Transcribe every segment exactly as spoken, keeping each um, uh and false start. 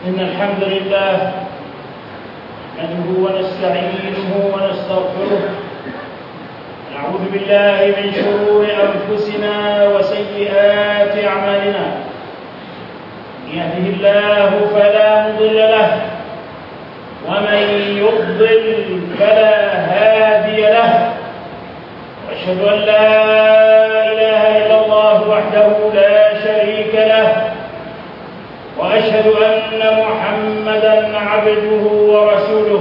إن الحمد لله نحمده ونستعينه ونستغفره، نعوذ بالله من شرور أنفسنا وسيئات أعمالنا. من يهده الله فلا مضل له، ومن يضلل فلا هادي له، وأشهد أن لا إله إلا الله وحده لا شريك له، وأشهد أن محمدًا عبده ورسوله.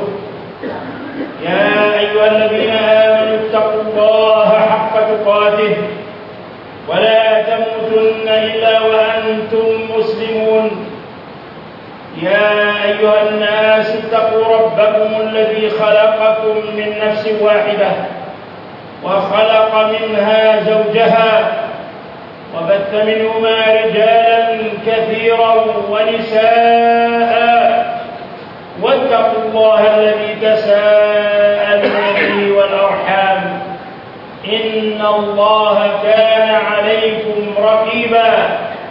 يا أيها الذين آمنوا اتقوا الله حق تقاته ولا تموتن إلا وأنتم مسلمون. يا أيها الناس اتقوا ربكم الذي خلقكم من نفس واحدة وخلق منها زوجها وبث منهما رجالا كثيرا ونساء، واتقوا الله الذي تساءلون به والأرحام، إن الله كان عليكم رقيبا.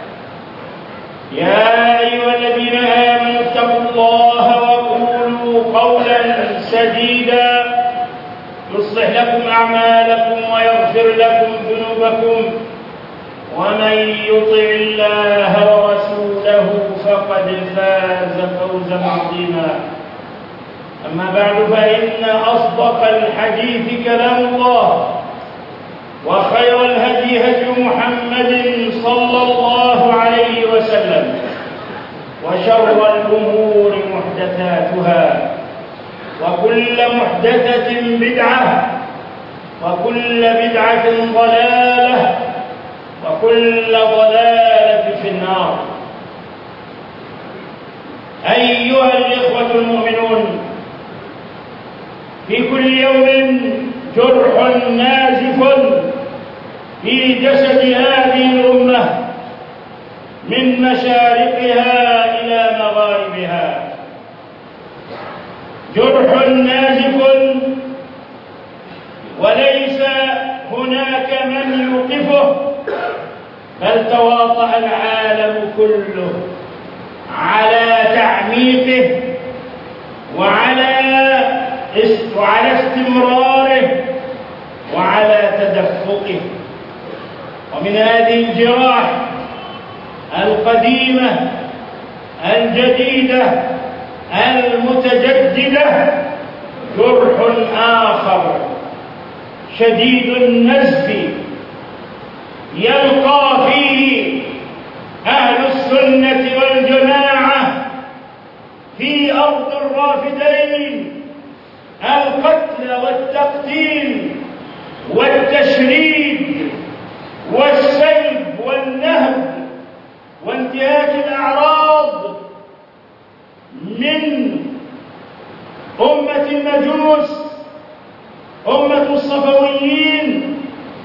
يا أيها الذين آمنوا اتقوا الله وقولوا قولا سديدا يصلح لكم أعمالكم ويغفر لكم ذنوبكم، ومن يطع الله ورسوله فقد فاز فوزا عظيما. أما بعد، فإن أصدق الحديث كلام الله، وخير الهدي هدي محمد صلى الله عليه وسلم، وشر الأمور محدثاتها، وكل محدثة بدعة، وكل بدعة ضلالة، وكل ضلالة في النار. أيها الإخوة المؤمنون، في كل يوم جرح نازف في جسد هذه الأمة من مشارقها إلى مغاربها، جرح نازف وليس هناك من يوقفه، بل تواطأ العالم كله على تعميقه وعلى وعلى استمراره وعلى تدفقه. ومن هذه الجراح القديمة الجديدة المتجددة جرح آخر شديد النزف يلقى فيه أهل السنة والجماعة في أرض الرافدين القتل والتقتيل والتشريد والسلب والنهب وانتهاك الأعراض من أمة المجوس، أمة الصفويين،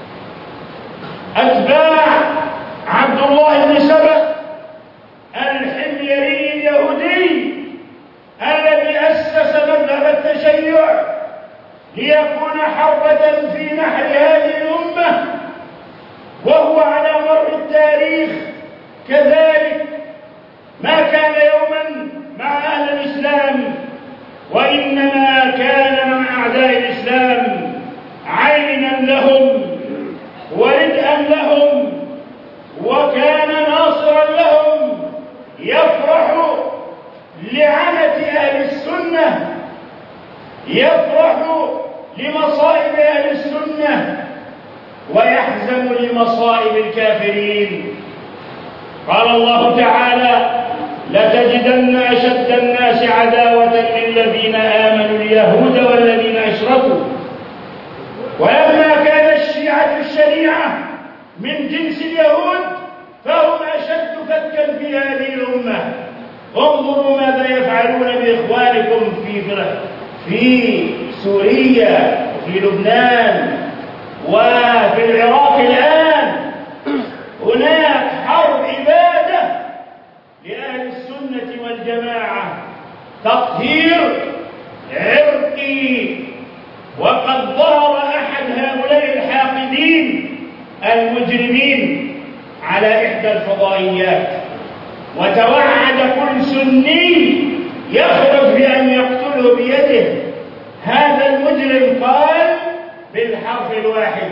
أتباع عبد الله بن سبأ الحميري اليهودي الذي أسس مذهب التشيع ليكون حربة في نحر هذه الأمة، وهو على مر التاريخ كذلك ما كان يوما مع أهل الإسلام، وإنما كان مع أعداء الإسلام عينا لهم وردءا لهم، وكان ناصرا لهم، يفرح لعنة أهل السنة، يفرح لمصائب أهل السنة، ويحزن لمصائب الكافرين. قال الله تعالى: لتجدن أشد الناس عداوة للذين آمنوا اليهود والذين أشركوا. ولما كان الشيعة الشريعة من جنس اليهود فهم أشد فتكا في هذه الأمة. انظروا ماذا يفعلون بإخوانكم في في سوريا وفي لبنان وفي العراق الآن. هناك حرب إبادة لأهل السنة والجماعة، تطهير عرقي. وقد ظهر أحد هؤلاء الحاقدين المجرمين على إحدى الفضائيات وتوعد كل سني يخرج بأن يقتله بيده، هذا المجرم قال بالحرف الواحد.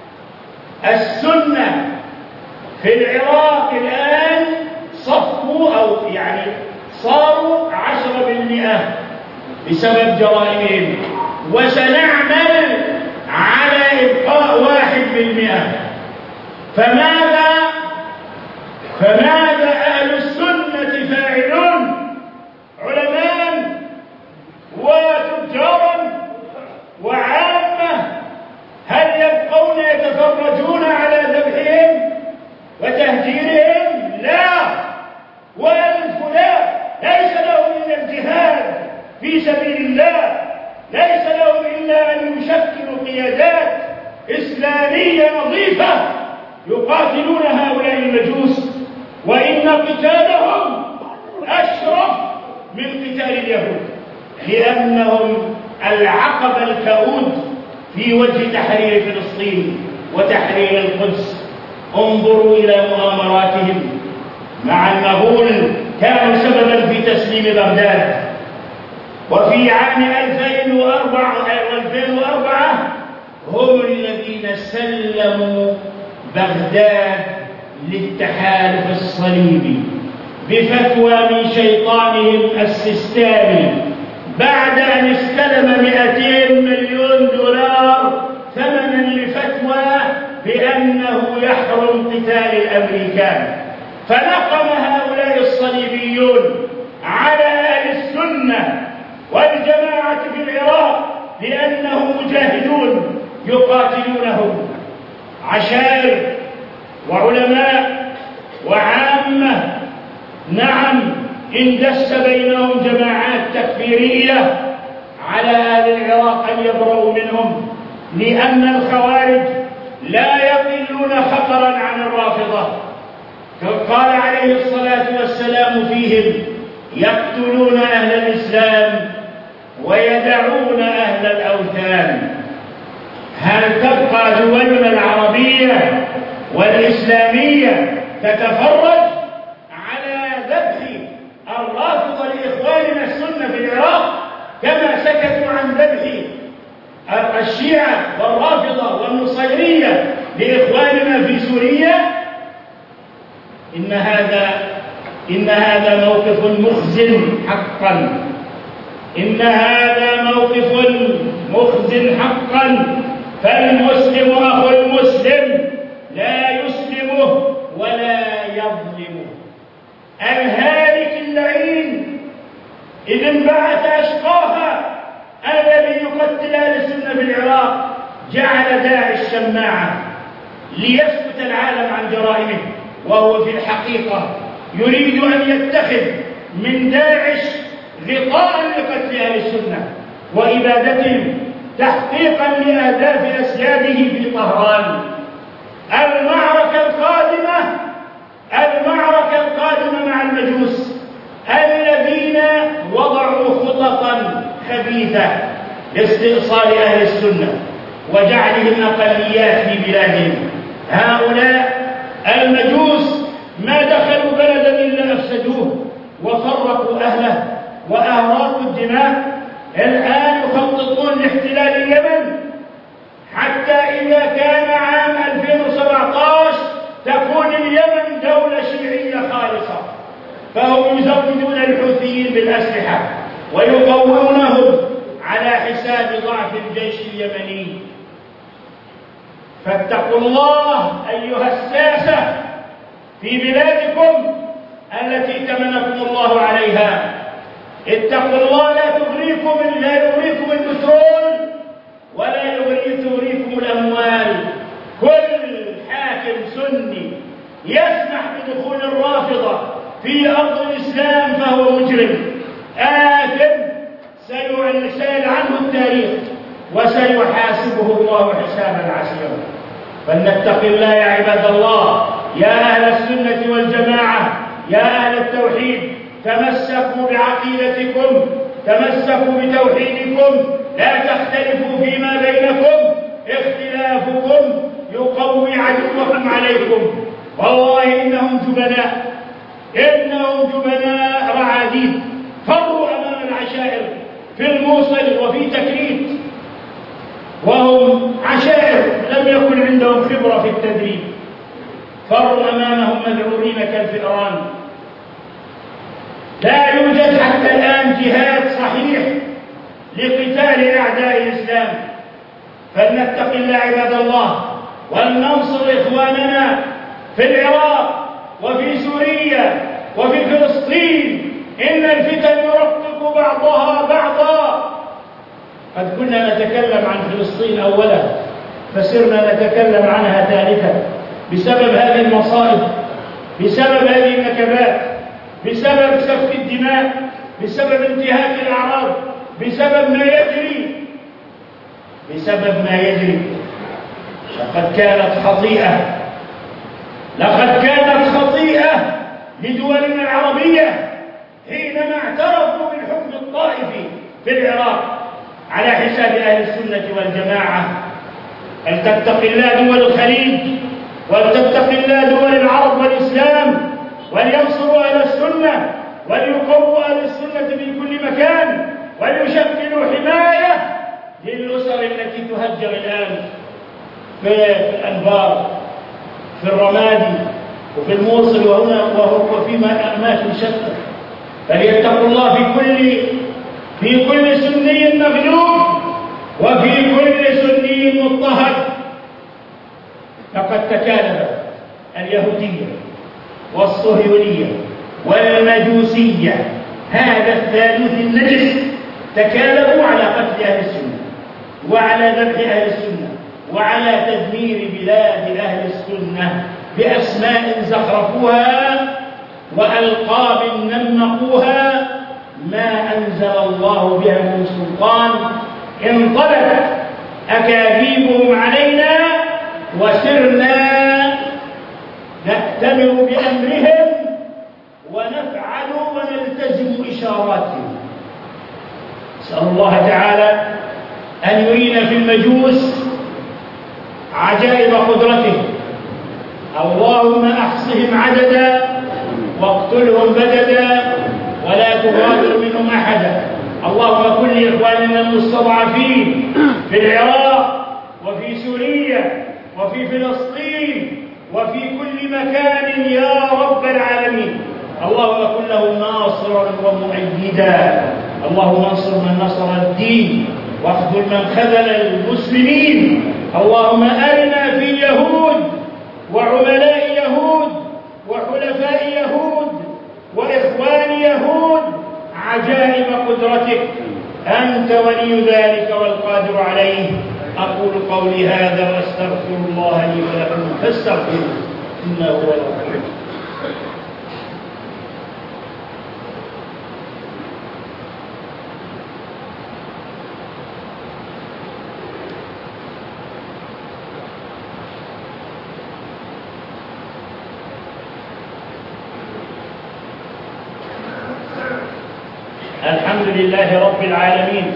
السنة في العراق الآن صفوا أو يعني صاروا عشرة بالمئة بسبب جرائمهم، وسنعمل على إبقاء واحد بالمئة. فماذا فماذا أهل السنة فاعلون؟ علماء وتجارا وعامة، هل يبقون يتفرجون على ذبحهم وتهجيرهم؟ لا، وألف لا، ليس لهم إلا الجهاد في سبيل الله، ليس لهم إلا أن يشكلوا قيادات إسلامية نظيفة يقاتلون هؤلاء المجوس، وإن قتالهم أشرف من قتال اليهود، لأنهم العقبة الكؤود في وجه تحرير فلسطين وتحرير القدس. انظروا إلى مؤامراتهم مع المغول، كانوا سببا في تسليم بغداد. وفي عام ألفين وأربعة هم الذين سلموا بغداد للتحالف الصليبي بفتوى من شيطانهم السيستاني، بعد أن استلم مئتين مليون دولار ثمنا لفتوى بأنه يحرم قتال الأمريكان. فنقم هؤلاء الصليبيون على أهل السنة والجماعة في العراق لأنهم مجاهدون يقاتلونهم. عشائر وعلماء وعامة، نعم، اندس بينهم جماعات تكفيرية على أهل العراق أن يبرؤوا منهم، لأن الخوارج لا يقلون خطرا عن الرافضة. قال عليه الصلاة والسلام فيهم: يقتلون أهل الإسلام ويدعون أهل الأوثان. هل تبقى دولنا العربية والإسلامية تتفرج على ذبح الرافضة لإخواننا السنة في العراق كما سكتوا عن ذبح الشيعة والرافضة والنصيرية لإخواننا في سوريا؟ إن هذا إن هذا موقف مخزن حقا، إن هذا موقف مخزن حقا. فالمسلم أخو المسلم لا يسلمه ولا يظلمه. الهالك اللعين إذ انبعث أشقاها الذي يقتل أهل السنة في العراق جعل داعش شماعة ليسكت العالم عن جرائمه، وهو في الحقيقة يريد أن يتخذ من داعش غطاء لقتل أهل السنة وإبادتهم تحقيقا لأهداف أسياده في طهران. المعركة القادمة المعركة القادمة مع المجوس الذين وضعوا خططا خبيثة لاستئصال أهل السنة وجعلهم أقليات في بلادهم. هؤلاء المجوس ما دخلوا بلدا إلا أفسدوه وفرقوا أهله وأهراقوا الدماء. الآن يخططون لاحتلال اليمن، حتى إذا كان عام ألفين وسبعة عشر تكون اليمن دولة شيعية خالصة، فهم يزودون الحوثيين بالأسلحة ويقوونهم على حساب ضعف الجيش اليمني. فاتقوا الله أيها الساسة في بلادكم التي تمنكم الله عليها. اتقوا الله، لا تغريكم لا يغريكم البترول ولا تغريكم الأموال. كل حاكم سني يسمح بدخول الرافضة في أرض الإسلام فهو مجرم آثم سيسأل عنه التاريخ وسيحاسبه الله حسابا عسيرا. فلنتق الله يا عباد الله، يا أهل السنة والجماعة، يا أهل التوحيد، تمسكوا بعقيدتكم، تمسكوا بتوحيدكم، لا تختلفوا فيما بينكم. اختلافكم يقوي عدوكم عليكم. والله إنهم جبناء إنهم جبناء رعايا العديد فروا أمام العشائر في الموصل وفي تكريت، وهم عشائر لم يكن عندهم خبرة في التدريب، فروا أمامهم مذعورين كالفئران. لا يوجد حتى الآن جهاد صحيح لقتال أعداء الإسلام، فلنتق الله عباد الله ولننصر إخواننا في العراق وفي سوريا وفي فلسطين. إن الفتن يرقق بعضها بعضا. قد كنا نتكلم عن فلسطين أولا فسرنا نتكلم عنها ثالثا بسبب هذه المصائب، بسبب هذه النكبات، بسبب سفك الدماء، بسبب انتهاك الأعراض، بسبب ما يجري بسبب ما يجري لقد كانت خطيئة لقد كانت خطيئة لدولنا العربية حينما اعترفوا بالحكم الطائفي في العراق على حساب أهل السنة والجماعة. فلتتق الله دول الخليج، ولتتق الله دول العرب والإسلام، ولينصروا أهل السنة، وليقووا أهل السنة في كل مكان، وليشكلوا حماية للأسر التي تهجر الآن في الأنبار، في الرمادي، وفي الموصل، وهنا وفي أماكن شتى. فليتقوا الله في كل في كل سني مغلوب وفي كل سني مضطهد. لقد تكالب اليهودية والصهيونية والمجوسية، هذا الثالوث النجس، تكالبوا على قتل أهل السنة وعلى ذبح أهل السنة وعلى تدمير بلاد أهل السنة بأسماء زخرفوها وألقاب نمقوها ما أنزل الله بها من سلطان. انطلقت أكاذيبهم علينا وسرنا نأتمر بأمرهم ونفعل ونلتزم إشاراتهم. نسأل الله تعالى أن يرينا في المجوس عجائب قدرته. اللهم أحصهم عددا واقتلهم بددا ولا تغادر منهم أحدا. اللهم كن لإخواننا المستضعفين في العراق وفي سوريا وفي فلسطين وفي كل مكان يا رب العالمين. اللهم كن لهم ناصرا ومؤيدا. اللهم انصر من نصر الدين واخذل من خذل المسلمين. اللهم أرنا في يهود وعملاء يهود وحلفاء يهود وإخوان يهود عجائب قدرتك، أنت ولي ذلك والقادر عليه. أقول قولي هذا وأستغفر الله لي ولكم فاستغفروه إنه هو الغفور الرحيم. الحمد لله رب العالمين،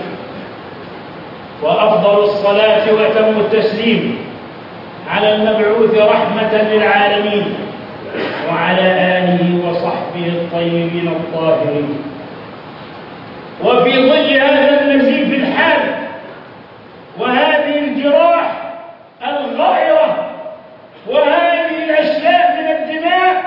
وأفضل الصلاة وأتم التسليم على المبعوث رحمة للعالمين وعلى آله وصحبه الطيبين الطاهرين. وفي ظل هذا النزيف الحاد وهذه الجراح الغائرة وهذه الأشلاء من الدماء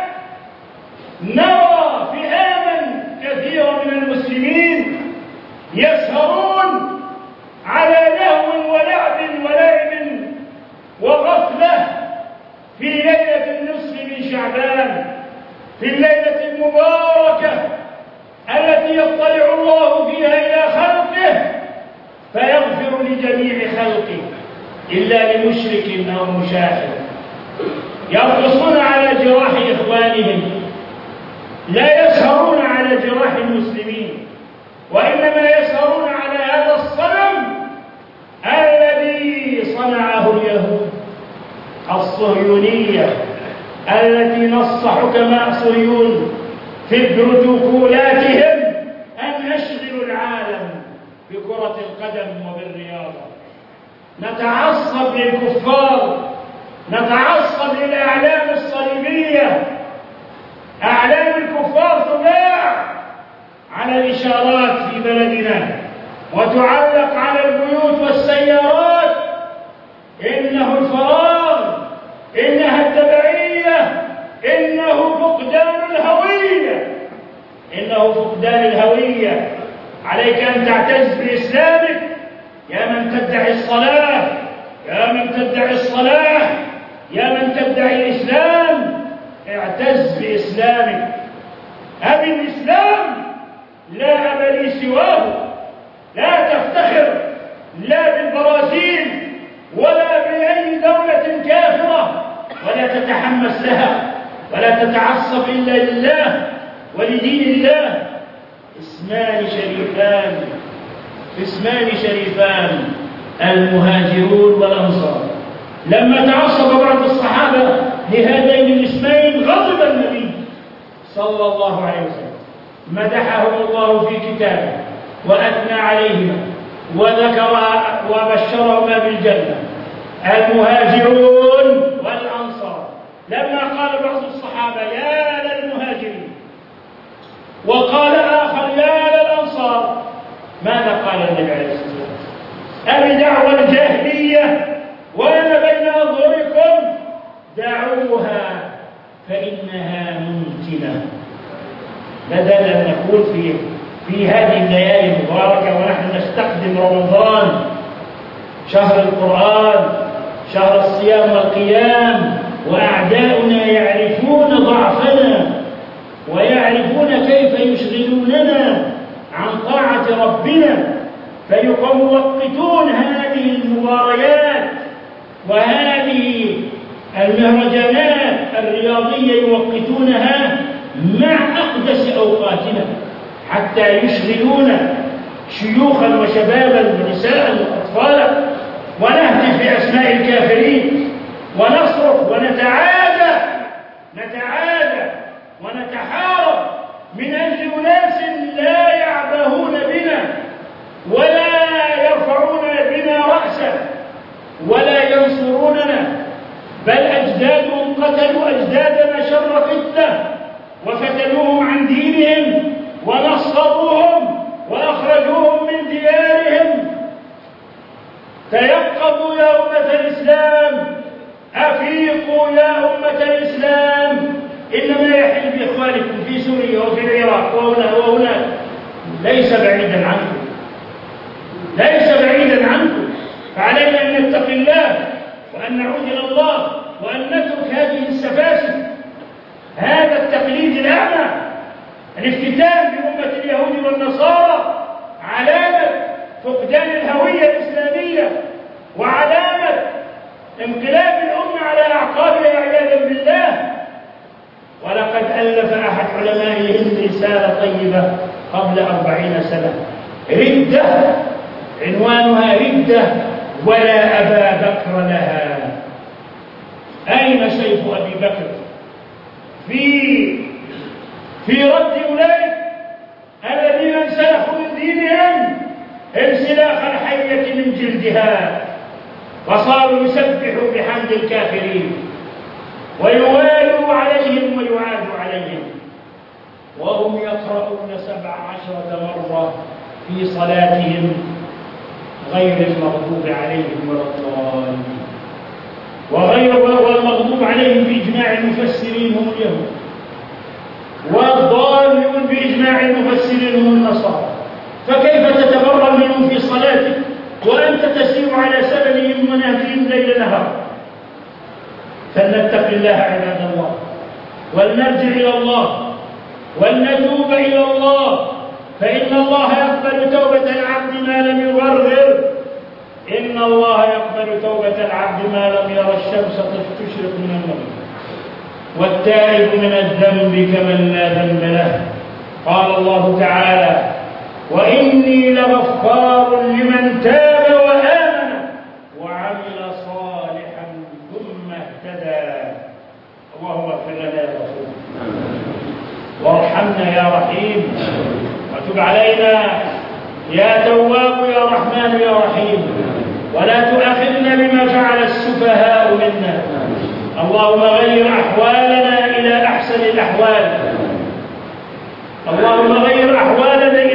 نرى فئاما كثيرة من المسلمين يسهرون على لهو ولعب ولعب وغفلة في ليلة النصف من شعبان، في الليلة المباركة التي يطلع الله فيها إلى خلقه فيغفر لجميع خلقه إلا لمشرك أو مشاحن. يرقصون على جراح إخوانهم، لا يسهرون على جراح المسلمين، وإنما يسهرون على هذا الصنم الذي صنعه اليهود الصهيونية التي نص حكماء صهيون في بروتوكولاتهم أن يشغلوا العالم بكرة القدم وبالرياضة. نتعصب للكفار، نتعصب للأعلام الصليبية. أعلام الكفار تباع على الإشارات في بلدنا وتعلق على البيوت والسيارات إنه الفراغ، إنها التبعية، إنه فقدان الهوية، إنه فقدان الهوية. عليك أن تعتز بإسلامك يا من تدعي الصلاة، يا من تدعي الصلاة، يا من تدعي الإسلام، اعتز بإسلامك. أبي الإسلام لا أب لي سواه. لا تفتخر لا بالبرازيل ولا بأي دولة كافرة، ولا تتحمس لها، ولا تتعصب إلا لله ولدين الله. اسمان شريفان، اسمان شريفان، المهاجرون والأنصار. لما تعصب بعض الصحابة لهذين الاسمين غضب النبي صلى الله عليه وسلم، مدحهم الله في كتابه وأثنى عليهما وذكر وبشرهما بالجنة، المهاجرون والأنصار. لما قال بعض الصحابة يا للمهاجرين وقال آخر يا للأنصار، ماذا قال النبي عليه الصلاة والسلام؟ أبي دعوى الجاهلية وأنا بين أظهركم، دعوها فإنها منتنة. بدل أن نقول في في هذه الليالي المباركة ونحن نستقدم رمضان، شهر القرآن، شهر الصيام والقيام، وأعداؤنا يعرفون ضعفنا ويعرفون كيف يشغلوننا عن طاعة ربنا، فيوقتون هذه المباريات وهذه المهرجانات الرياضية يوقتونها مع أقدس أوقاتنا حتى يشغلون شيوخا وشبابا ونساء وأطفالا، ونهتف بأسماء الكافرين ونصرخ ونتعادى نتعادى ونتحارب من أجل أناس لا يعبهون بنا ولا يرفعون بنا رأسا ولا ينصروننا، بل أجدادهم قتلوا أجدادنا شر فتنة وفتنوهم عن دينهم ونصروهم وأخرجوهم من ديارهم. تيقظوا يا أمة الإسلام، أفيقوا يا أمة الإسلام، إنما يحل بإخوانكم في سوريا وفي العراق وهنا وهناك ليس بعيدا عنكم، ليس بعيدا عنكم. فعلينا أن نتقي الله وأن نعود إلى الله وأن نترك هذه السفاسف، هذا التقليد الأعمى، الافتتان بأمة اليهود والنصارى، علامة فقدان الهوية الإسلامية وعلامة انقلاب الأمة على أعقابها عياذا بالله. ولقد ألف أحد علماء الهند رسالة طيبة قبل أربعين سنة، ردة، عنوانها ردة ولا أبا بكر لها. أين سيف أبي بكر في في رد أولئك الذين انسلخوا من دينهم انسلاخ الحية من جلدها وصاروا يسبحوا بحمد الكافرين ويوالوا عليهم ويعادوا عليهم، وهم يقرؤون سبع عشرة مرة في صلاتهم غير المغضوب عليهم ولا الضالين، وغير والمغضوب عليهم بإجماع المفسرين هم اليهود، والضالون بإجماع المفسرين هم النصارى. فكيف تتبرأ منهم في صلاتك وأنت تسير على سبلهم ونهجهم ليل نهار؟ فلنتق الله عباد الله، ولنرجع إلى الله، ولنتوب إلى الله، فإن الله يقبل توبة العبد ما لم يغرغر. إن الله يقبل توبة العبد ما لم يرى الشمس تشرق من المغرب، والتائب من الذنب كمن لا ذنب له. قال الله تعالى: وإني لغفار لمن تاب وآمن وعمل صالحا ثم اهتدى. اللهم اغفر لنا يا غفور، وارحمنا يا رحيم، وتب علينا يا تواب يا رحمن يا رحيم، ولا تؤاخذنا بما فعل السفهاء منا. اللهم غير أحوالنا إلى أحسن الأحوال، اللهم غير أحوالنا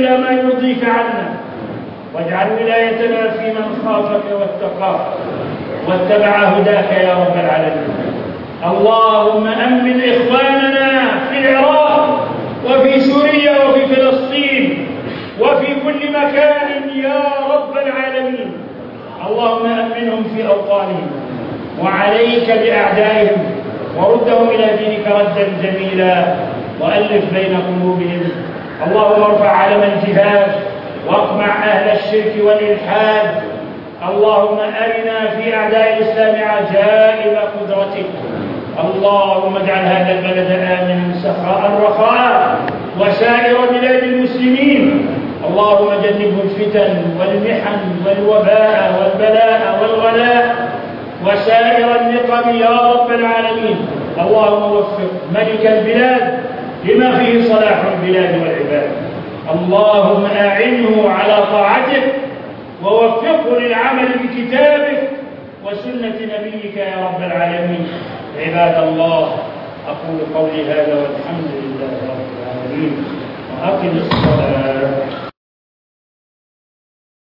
واجعل ولايتنا في من خافك واتقاك واتبع هداك يا رب العالمين. اللهم أمن إخواننا في العراق وفي سوريا وفي فلسطين وفي كل مكان يا رب العالمين. اللهم أمنهم في أوطانهم وعليك بأعدائهم وردهم إلى دينك ردا جميلا وألف بين قلوبهم. اللهم ارفع علم الجهاد واقمع أهل الشرك والإلحاد. اللهم أرنا في أعداء الإسلام عجائب قدرتك. اللهم اجعل هذا البلد آمنا سخاء رخاء وسائر بلاد المسلمين. اللهم جنبه الفتن والمحن والوباء والبلاء والغلاء وسائر النقم يا رب العالمين. اللهم وفق ملك البلاد لما فيه صلاح البلاد والعباد. اللهم أعنه على طاعتك ووفقه للعمل بكتابك وسنة نبيك يا رب العالمين. عباد الله، أقول قولي هذا والحمد لله رب العالمين وأقم الصلاة.